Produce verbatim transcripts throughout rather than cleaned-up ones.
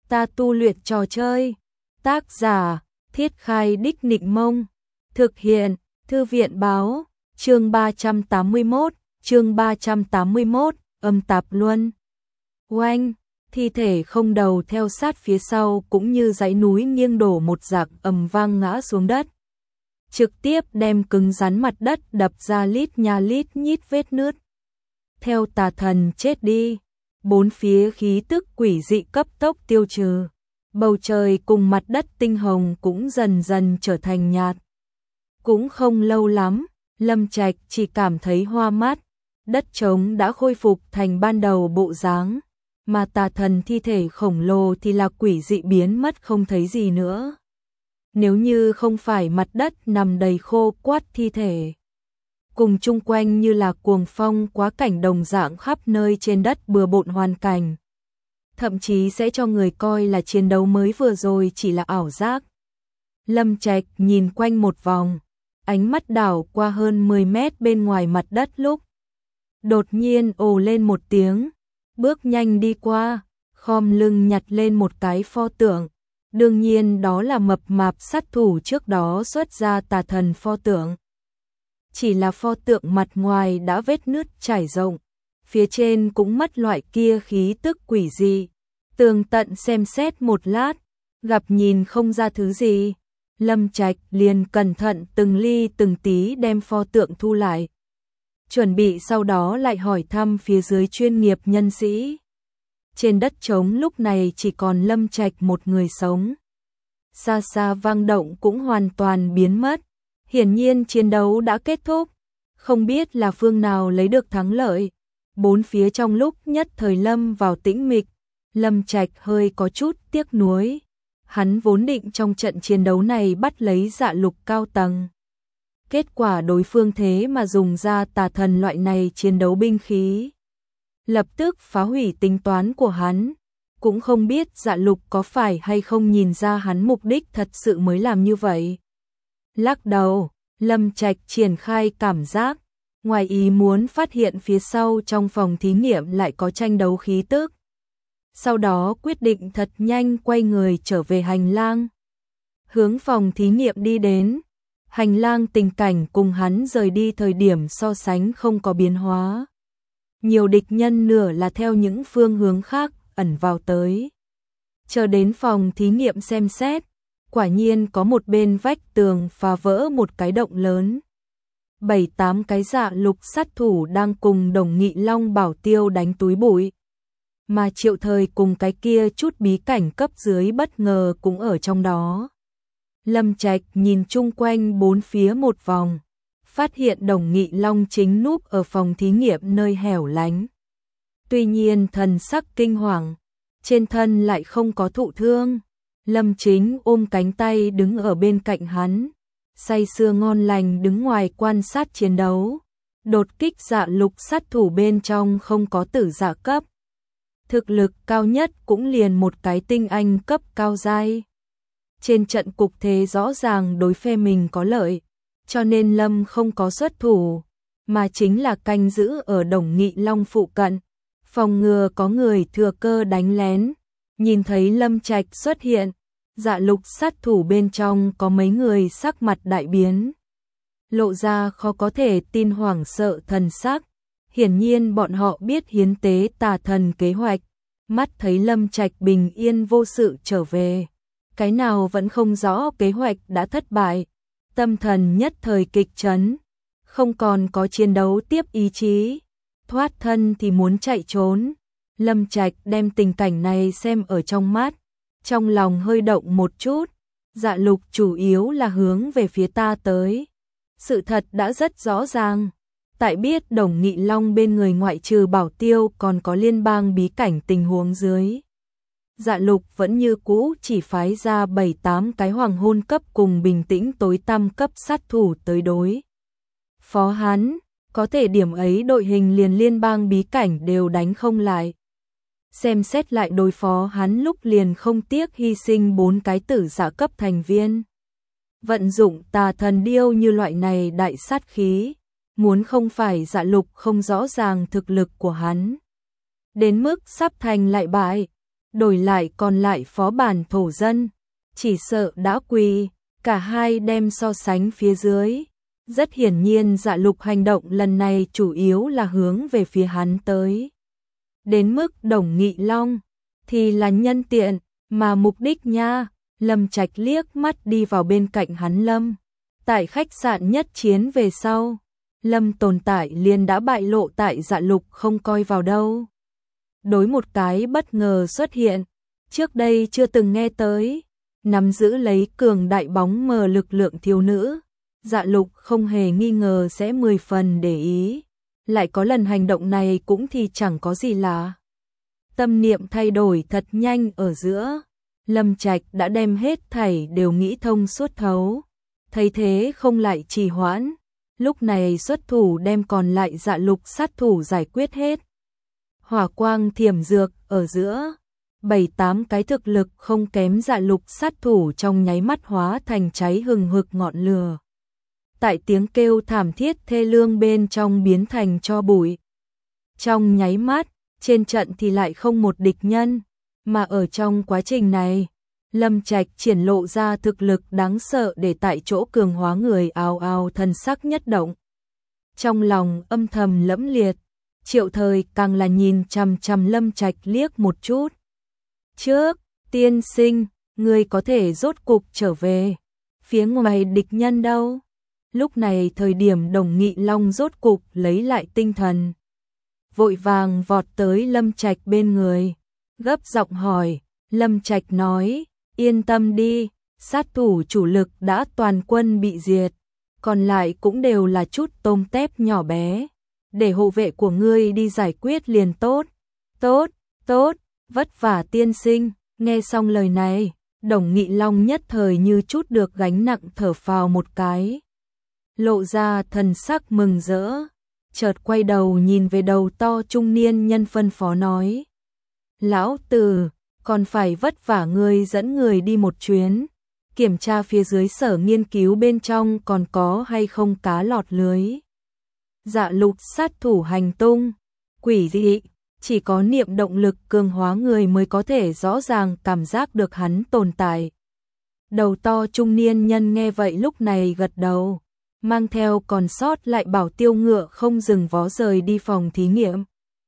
Ta tu luyện trò chơi. Tác giả, Thiết Khai Đích Nịnh Mông. Thực hiện, Thư viện Báo. Chương ba trăm tám mươi mốt, chương ba trăm tám mươi mốt, âm tạp luân. Oanh, thi thể không đầu theo sát phía sau cũng như dãy núi nghiêng đổ một rạc ầm vang ngã xuống đất. Trực tiếp đem cứng rắn mặt đất đập ra lít nha lít nhít vết nứt. Theo tà thần chết đi, bốn phía khí tức quỷ dị cấp tốc tiêu trừ. Bầu trời cùng mặt đất tinh hồng cũng dần dần trở thành nhạt. Cũng không lâu lắm, Lâm Trạch chỉ cảm thấy hoa mát, đất trống đã khôi phục thành ban đầu bộ dáng, mà tà thần thi thể khổng lồ thì là quỷ dị biến mất không thấy gì nữa. Nếu như không phải mặt đất nằm đầy khô quắt thi thể, cùng chung quanh như là cuồng phong quá cảnh đồng dạng khắp nơi trên đất bừa bộn hoàn cảnh, thậm chí sẽ cho người coi là chiến đấu mới vừa rồi chỉ là ảo giác. Lâm Trạch nhìn quanh một vòng, ánh mắt đảo qua hơn mười mét bên ngoài mặt đất lúc đột nhiên ồ lên một tiếng, bước nhanh đi qua, khom lưng nhặt lên một cái pho tượng. Đương nhiên đó là mập mạp sát thủ trước đó xuất ra tà thần pho tượng. Chỉ là pho tượng mặt ngoài đã vết nứt trải rộng, phía trên cũng mất loại kia khí tức quỷ dị. Tường tận xem xét một lát, gặp nhìn không ra thứ gì, Lâm Trạch liền cẩn thận từng ly từng tí đem pho tượng thu lại. Chuẩn bị sau đó lại hỏi thăm phía dưới chuyên nghiệp nhân sĩ. Trên đất trống lúc này chỉ còn Lâm Trạch một người sống. Xa xa vang động cũng hoàn toàn biến mất. Hiển nhiên chiến đấu đã kết thúc. Không biết là phương nào lấy được thắng lợi. Bốn phía trong lúc nhất thời lâm vào tĩnh mịch. Lâm Trạch hơi có chút tiếc nuối. Hắn vốn định trong trận chiến đấu này bắt lấy Dạ Lục cao tầng. Kết quả đối phương thế mà dùng ra tà thần loại này chiến đấu binh khí, lập tức phá hủy tính toán của hắn. Cũng không biết Dạ Lục có phải hay không nhìn ra hắn mục đích thật sự mới làm như vậy. Lắc đầu, Lâm Trạch triển khai cảm giác, ngoài ý muốn phát hiện phía sau trong phòng thí nghiệm lại có tranh đấu khí tức. Sau đó quyết định thật nhanh quay người trở về hành lang, hướng phòng thí nghiệm đi đến. Hành lang tình cảnh cùng hắn rời đi thời điểm so sánh không có biến hóa. Nhiều địch nhân nửa là theo những phương hướng khác ẩn vào tới. Chờ đến phòng thí nghiệm xem xét, quả nhiên có một bên vách tường phá vỡ một cái động lớn. Bảy tám cái Dạ Lục sát thủ đang cùng Đồng Nghị Long Bảo Tiêu đánh túi bụi. Mà Triệu Thời cùng cái kia chút bí cảnh cấp dưới bất ngờ cũng ở trong đó. Lâm Trạch nhìn chung quanh bốn phía một vòng, phát hiện Đồng Nghị Long chính núp ở phòng thí nghiệm nơi hẻo lánh. Tuy nhiên thần sắc kinh hoàng, trên thân lại không có thụ thương. Lâm Chính ôm cánh tay đứng ở bên cạnh hắn, say sưa ngon lành đứng ngoài quan sát chiến đấu. Đột kích Dạ Lục sát thủ bên trong không có tử dạ cấp. Thực lực cao nhất cũng liền một cái tinh anh cấp cao giai. Trên trận cục thế rõ ràng đối phe mình có lợi, cho nên Lâm không có xuất thủ, mà chính là canh giữ ở Đồng Nghị Long phụ cận, phòng ngừa có người thừa cơ đánh lén. Nhìn thấy Lâm Trạch xuất hiện, Dạ Lục sát thủ bên trong có mấy người sắc mặt đại biến, lộ ra khó có thể tin hoảng sợ thần sắc. Hiển nhiên bọn họ biết hiến tế tà thần kế hoạch, mắt thấy Lâm Trạch bình yên vô sự trở về. Cái nào vẫn không rõ kế hoạch đã thất bại, tâm thần nhất thời kịch chấn, không còn có chiến đấu tiếp ý chí, thoát thân thì muốn chạy trốn. Lâm Trạch đem tình cảnh này xem ở trong mắt, trong lòng hơi động một chút. Dạ Lục chủ yếu là hướng về phía ta tới. Sự thật đã rất rõ ràng, tại biết Đồng Nghị Long bên người ngoại trừ Bảo Tiêu còn có liên bang bí cảnh tình huống dưới. Dạ Lục vẫn như cũ chỉ phái ra bảy tám cái hoàng hôn cấp cùng bình tĩnh tối tăm cấp sát thủ tới đối phó hắn, có thể điểm ấy đội hình liền liên bang bí cảnh đều đánh không lại. Xem xét lại đối phó hắn lúc liền không tiếc hy sinh bốn cái tử dạ cấp thành viên. Vận dụng tà thần điêu như loại này đại sát khí, muốn không phải Dạ Lục không rõ ràng thực lực của hắn, đến mức sắp thành lại bại. đổi lại còn lại phó bản thổ dân, chỉ sợ đã quỳ, cả hai đem so sánh phía dưới. Rất hiển nhiên Dạ Lục hành động lần này chủ yếu là hướng về phía hắn tới. Đến mức Đồng Nghị Long thì là nhân tiện, mà mục đích nha. Lâm Trạch liếc mắt đi vào bên cạnh hắn Lâm. Tại khách sạn nhất chiến về sau, Lâm tồn tại liền đã bại lộ tại Dạ Lục không coi vào đâu. Đối một cái bất ngờ xuất hiện, trước đây chưa từng nghe tới, nắm giữ lấy cường đại bóng mờ lực lượng thiếu nữ, Dạ Lục không hề nghi ngờ sẽ mười phần để ý. Lại có lần hành động này cũng thì chẳng có gì lạ. Tâm niệm thay đổi thật nhanh ở giữa, Lâm Trạch đã đem hết thảy đều nghĩ thông suốt thấu. Thấy thế không lại trì hoãn, lúc này xuất thủ đem còn lại Dạ Lục sát thủ giải quyết hết. Hỏa quang thiểm dược ở giữa, bảy tám cái thực lực không kém Dạ Lục sát thủ trong nháy mắt hóa thành cháy hừng hực ngọn lửa. Tại tiếng kêu thảm thiết thê lương bên trong biến thành tro bụi. Trong nháy mắt, trên trận thì lại không một địch nhân, mà ở trong quá trình này, Lâm Trạch triển lộ ra thực lực đáng sợ để tại chỗ cường hóa người ào ào thần sắc nhất động. Trong lòng âm thầm lẫm liệt, Triệu Thời càng là nhìn chằm chằm Lâm Trạch liếc một chút. Trước, tiên sinh, ngươi có thể rốt cục trở về, phía ngoài địch nhân đâu? Lúc này thời điểm Đồng Nghị Long rốt cục lấy lại tinh thần, vội vàng vọt tới Lâm Trạch bên người, gấp giọng hỏi. Lâm Trạch nói, yên tâm đi, sát thủ chủ lực đã toàn quân bị diệt, còn lại cũng đều là chút tôm tép nhỏ bé, để hộ vệ của ngươi đi giải quyết liền tốt. Tốt, tốt, vất vả tiên sinh. Nghe xong lời này, Đồng Nghị Long nhất thời như chút được gánh nặng, thở phào một cái, lộ ra thần sắc mừng rỡ, chợt quay đầu nhìn về đầu to trung niên nhân phân phó nói. Lão Tử, còn phải vất vả ngươi dẫn người đi một chuyến, kiểm tra phía dưới sở nghiên cứu bên trong còn có hay không cá lọt lưới. Dạ Lục sát thủ hành tung, quỷ dị, chỉ có niệm động lực cường hóa người mới có thể rõ ràng cảm giác được hắn tồn tại. Đầu to trung niên nhân nghe vậy lúc này gật đầu, mang theo còn sót lại bảo tiêu ngựa không dừng vó rời đi phòng thí nghiệm.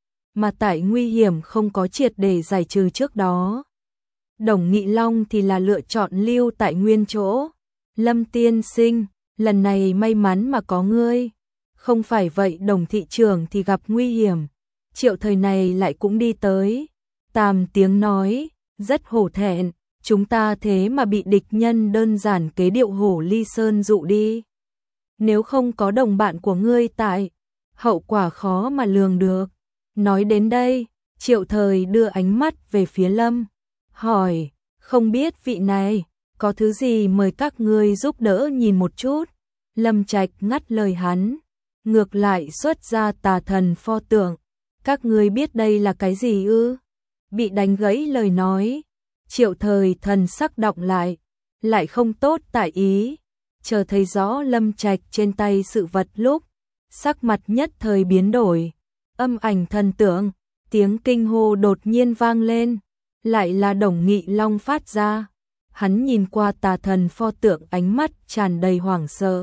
Mà tại nguy hiểm không có triệt để giải trừ trước đó, Đồng Nghị Long thì là lựa chọn lưu tại nguyên chỗ. Lâm tiên sinh, lần này may mắn mà có ngươi, không phải vậy Đồng thị trưởng thì gặp nguy hiểm. Triệu Thời này lại cũng đi tới, tàm tiếng nói, rất hổ thẹn, chúng ta thế mà bị địch nhân đơn giản kế điệu hổ ly sơn dụ đi. Nếu không có đồng bạn của ngươi tại, hậu quả khó mà lường được. Nói đến đây, Triệu Thời đưa ánh mắt về phía Lâm, hỏi, không biết vị này, có thứ gì mời các ngươi giúp đỡ nhìn một chút. Lâm Trạch ngắt lời hắn, ngược lại xuất ra tà thần pho tượng. Các ngươi biết đây là cái gì ư? Bị đánh gãy lời nói, Triệu Thời thần sắc đọng lại, lại không tốt tại ý, chờ thấy rõ Lâm Trạch trên tay sự vật lúc, sắc mặt nhất thời biến đổi, âm ảnh thần tượng, tiếng kinh hô đột nhiên vang lên, lại là Đồng Nghị Long phát ra. Hắn nhìn qua tà thần pho tượng ánh mắt tràn đầy hoảng sợ.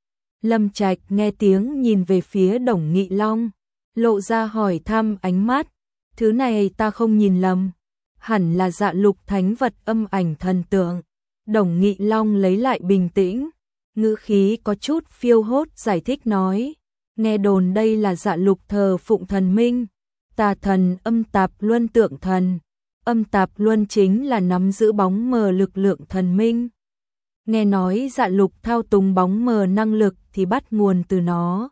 Lâm Trạch nghe tiếng nhìn về phía Đồng Nghị Long, lộ ra hỏi thăm ánh mắt, thứ này ta không nhìn lầm, hẳn là Dạ Lục thánh vật âm ảnh thần tượng. Đồng Nghị Long lấy lại bình tĩnh, ngữ khí có chút phiêu hốt giải thích nói, nghe đồn đây là Dạ Lục thờ phụng thần minh, tà thần âm tạp luân tượng thần. Âm tạp luân chính là nắm giữ bóng mờ lực lượng thần minh. Nghe nói Dạ Lục thao túng bóng mờ năng lực thì bắt nguồn từ nó.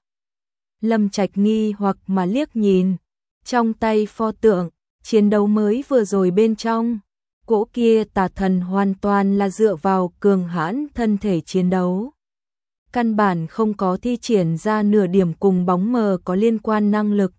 Lâm Trạch nghi hoặc mà liếc nhìn, trong tay pho tượng, chiến đấu mới vừa rồi bên trong, cỗ kia tà thần hoàn toàn là dựa vào cường hãn thân thể chiến đấu. Căn bản không có thi triển ra nửa điểm cùng bóng mờ có liên quan năng lực.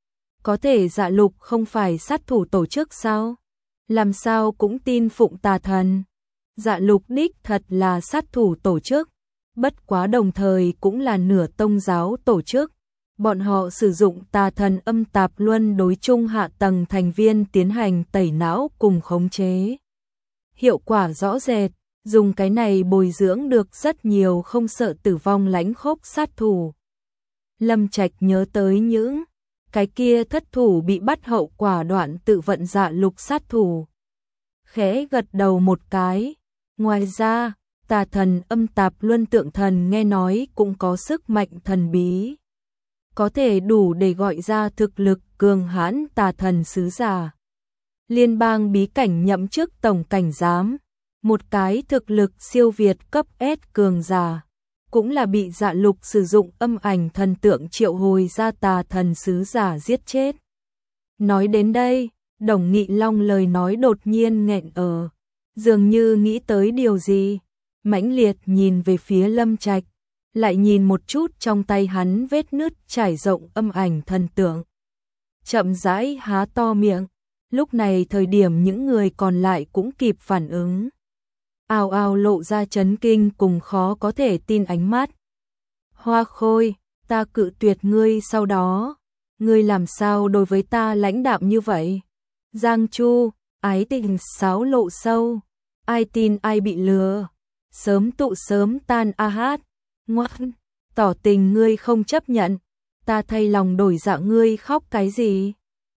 Có thể Dạ Lục không phải sát thủ tổ chức sao? Làm sao cũng tin phụng tà thần. Dạ Lục đích thật là sát thủ tổ chức, bất quá đồng thời cũng là nửa tông giáo tổ chức, Bọn họ sử dụng tà thần âm tạp luân đối chung hạ tầng thành viên tiến hành tẩy não cùng khống chế. Hiệu quả rõ rệt, dùng cái này bồi dưỡng được rất nhiều không sợ tử vong lãnh khốc sát thủ. Lâm Trạch nhớ tới những cái kia thất thủ bị bắt hậu quả đoạn tự vận dạ lục sát thủ. Khẽ gật đầu một cái. Ngoài ra, tà thần âm tạp luân tượng thần nghe nói cũng có sức mạnh thần bí. Có thể đủ để gọi ra thực lực cường hãn tà thần sứ giả. Liên bang bí cảnh nhậm chức tổng cảnh giám, một cái thực lực siêu việt cấp S cường giả, cũng là bị dạ lục sử dụng âm ảnh thần tượng triệu hồi ra tà thần sứ giả giết chết. Nói đến đây, Đồng Nghị Long lời nói đột nhiên nghẹn ở, dường như nghĩ tới điều gì, mãnh liệt nhìn về phía Lâm Trạch, lại nhìn một chút trong tay hắn vết nứt trải rộng âm ảnh thần tượng. Chậm rãi há to miệng, lúc này thời điểm những người còn lại cũng kịp phản ứng. Ào ào lộ ra chấn kinh cùng khó có thể tin ánh mắt. Hoa Khôi, ta cự tuyệt ngươi sau đó, ngươi làm sao đối với ta lãnh đạm như vậy? Giang Chu, ái tình sáo lộ sâu, ai tin ai bị lừa, sớm tụ sớm tan a hát, ngoan, tỏ tình ngươi không chấp nhận, ta thay lòng đổi dạ ngươi khóc cái gì?